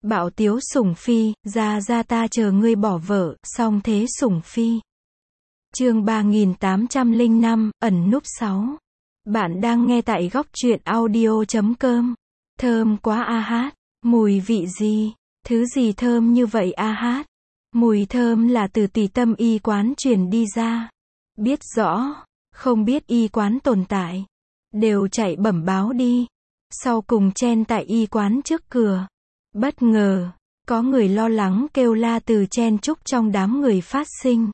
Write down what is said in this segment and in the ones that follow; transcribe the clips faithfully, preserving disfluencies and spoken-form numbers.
Bạo tiếu sủng phi, ra ra ta chờ ngươi bỏ vợ, song thế sủng phi. Chương ba nghìn tám trăm lẻ năm, ẩn núp sáu. Bạn đang nghe tại góc truyện audio chấm com. Thơm quá a hát, mùi vị gì, thứ gì thơm như vậy a hát. Mùi thơm là từ Tùy Tâm y quán truyền đi ra. Biết rõ, không biết y quán tồn tại, đều chạy bẩm báo đi. Sau cùng chen tại y quán trước cửa. Bất ngờ, có người lo lắng kêu la từ chen chúc trong đám người phát sinh.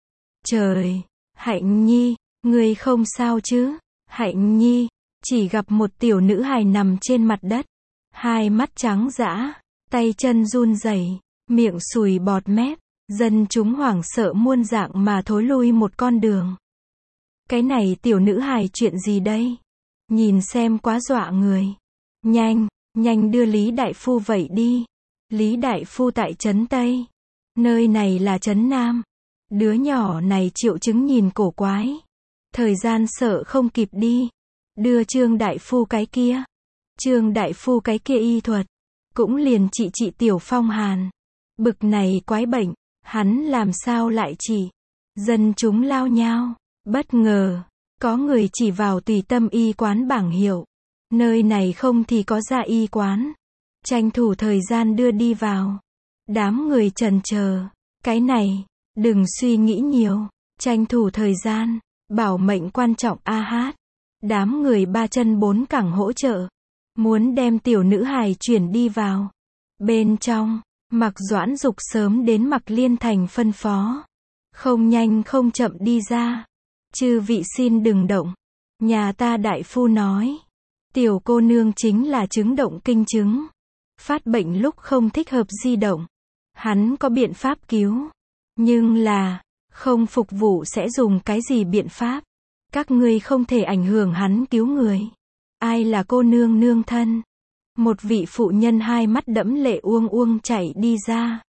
Trời, Hạnh Nhi, ngươi không sao chứ? Hạnh Nhi, chỉ gặp một tiểu nữ hài nằm trên mặt đất. Hai mắt trắng dã, tay chân run rẩy, miệng sùi bọt mép. Dân chúng hoảng sợ muôn dạng mà thối lui một con đường. Cái này tiểu nữ hài chuyện gì đây? Nhìn xem quá dọa người. Nhanh, nhanh đưa Lý Đại Phu vậy đi. Lý Đại Phu tại Trấn Tây. Nơi này là Trấn Nam. Đứa nhỏ này triệu chứng nhìn cổ quái. Thời gian sợ không kịp đi. Đưa Trương Đại Phu cái kia. Trương Đại Phu cái kia y thuật. Cũng liền trị trị tiểu phong hàn. Bực này quái bệnh. Hắn làm sao lại chỉ. Dân chúng lao nhao. Bất ngờ, có người chỉ vào Tùy Tâm y quán bảng hiệu. Nơi này không thì có ra y quán. Tranh thủ thời gian đưa đi vào. Đám người chần chờ. Cái này, đừng suy nghĩ nhiều. Tranh thủ thời gian. Bảo mệnh quan trọng a hát. Đám người ba chân bốn cẳng hỗ trợ. Muốn đem tiểu nữ hài chuyển đi vào. Bên trong, Mạc Doãn Dục sớm đến Mạc Liên Thành phân phó. Không nhanh không chậm đi ra. Chư vị xin đừng động. Nhà ta đại phu nói. Tiểu cô nương chính là chứng động kinh chứng. Phát bệnh lúc không thích hợp di động. Hắn có biện pháp cứu. Nhưng là, không phục vụ sẽ dùng cái gì biện pháp. Các ngươi không thể ảnh hưởng hắn cứu người. Ai là cô nương nương thân? Một vị phụ nhân hai mắt đẫm lệ uông uông chạy đi ra.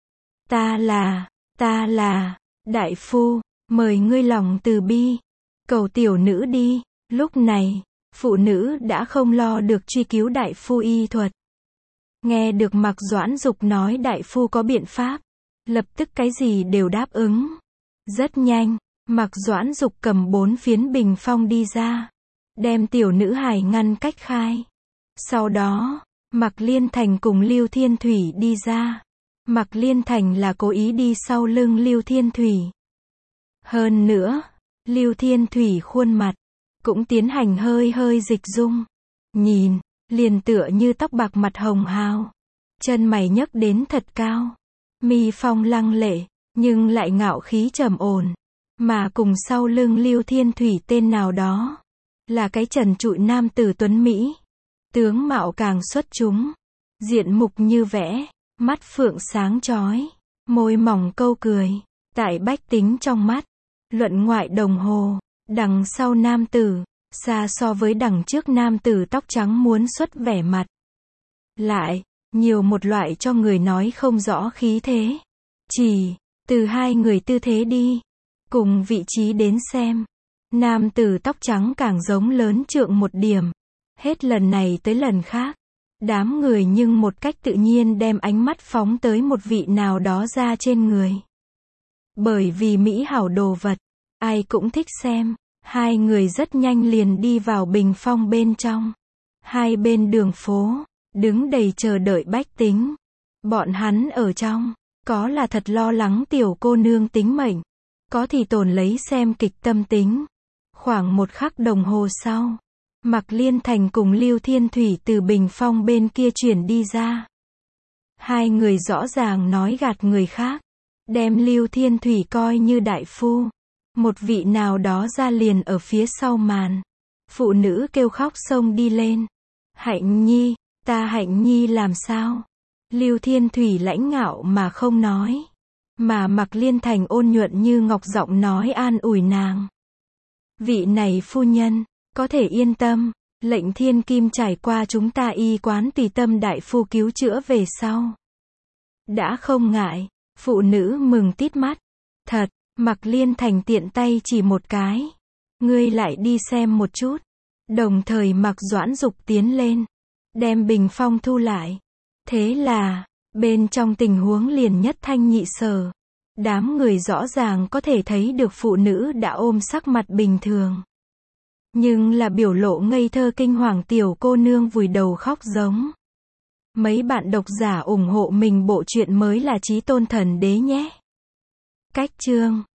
Ta là, ta là, đại phu, mời ngươi lòng từ bi. Cầu tiểu nữ đi. Lúc này, phụ nữ đã không lo được truy cứu đại phu y thuật. Nghe được Mạc Doãn Dục nói đại phu có biện pháp. Lập tức cái gì đều đáp ứng. Rất nhanh, Mạc Doãn Dục cầm bốn phiến bình phong đi ra. Đem tiểu nữ hài ngăn cách khai. Sau đó, Mạc Liên Thành cùng Lưu Thiên Thủy đi ra. Mạc Liên Thành là cố ý đi sau lưng Lưu Thiên Thủy. Hơn nữa, Lưu Thiên Thủy khuôn mặt cũng tiến hành hơi hơi dịch dung. Nhìn, liền tựa như tóc bạc mặt hồng hào. Chân mày nhấc đến thật cao. Mi phong lăng lệ, nhưng lại ngạo khí trầm ổn. Mà cùng sau lưng Lưu Thiên Thủy tên nào đó, là cái trần trụi nam tử tuấn Mỹ. Tướng mạo càng xuất chúng. Diện mục như vẽ, mắt phượng sáng chói, môi mỏng câu cười. Tại bách tính trong mắt, luận ngoại đồng hồ, đằng sau nam tử, xa so với đằng trước nam tử tóc trắng muốn xuất vẻ mặt. Lại, nhiều một loại cho người nói không rõ khí thế. Chỉ, từ hai người tư thế đi, cùng vị trí đến xem. Nam tử tóc trắng càng giống lớn trượng một điểm. Hết lần này tới lần khác. Đám người nhưng một cách tự nhiên đem ánh mắt phóng tới một vị nào đó ra trên người. Bởi vì mỹ hảo đồ vật, ai cũng thích xem. Hai người rất nhanh liền đi vào bình phong bên trong. Hai bên đường phố, đứng đầy chờ đợi bách tính. Bọn hắn ở trong, có là thật lo lắng tiểu cô nương tính mệnh. Có thì tồn lấy xem kịch tâm tính. Khoảng một khắc đồng hồ sau, Mạc Liên Thành cùng Lưu Thiên Thủy từ bình phong bên kia chuyển đi ra. Hai người rõ ràng nói gạt người khác. Đem Lưu Thiên Thủy coi như đại phu. Một vị nào đó ra liền ở phía sau màn. Phụ nữ kêu khóc xông đi lên. Hạnh Nhi, ta Hạnh Nhi làm sao? Lưu Thiên Thủy lãnh ngạo mà không nói. Mà Mạc Liên Thành ôn nhuận như ngọc giọng nói an ủi nàng. Vị này phu nhân, có thể yên tâm, lệnh thiên kim trải qua chúng ta y quán Tùy Tâm đại phu cứu chữa về sau. Đã không ngại, phụ nữ mừng tít mắt. Thật, Mạc Liên Thành tiện tay chỉ một cái. Ngươi lại đi xem một chút. Đồng thời Mạc Doãn Dục tiến lên, đem bình phong thu lại. Thế là, Bên trong tình huống liền nhất thanh nhị sở. Đám người rõ ràng có thể thấy được phụ nữ đã ôm sắc mặt bình thường. Nhưng là biểu lộ ngây thơ kinh hoàng tiểu cô nương vùi đầu khóc giống. Mấy bạn độc giả ủng hộ mình bộ truyện mới là Chí Tôn Thần Đế nhé. Cách chương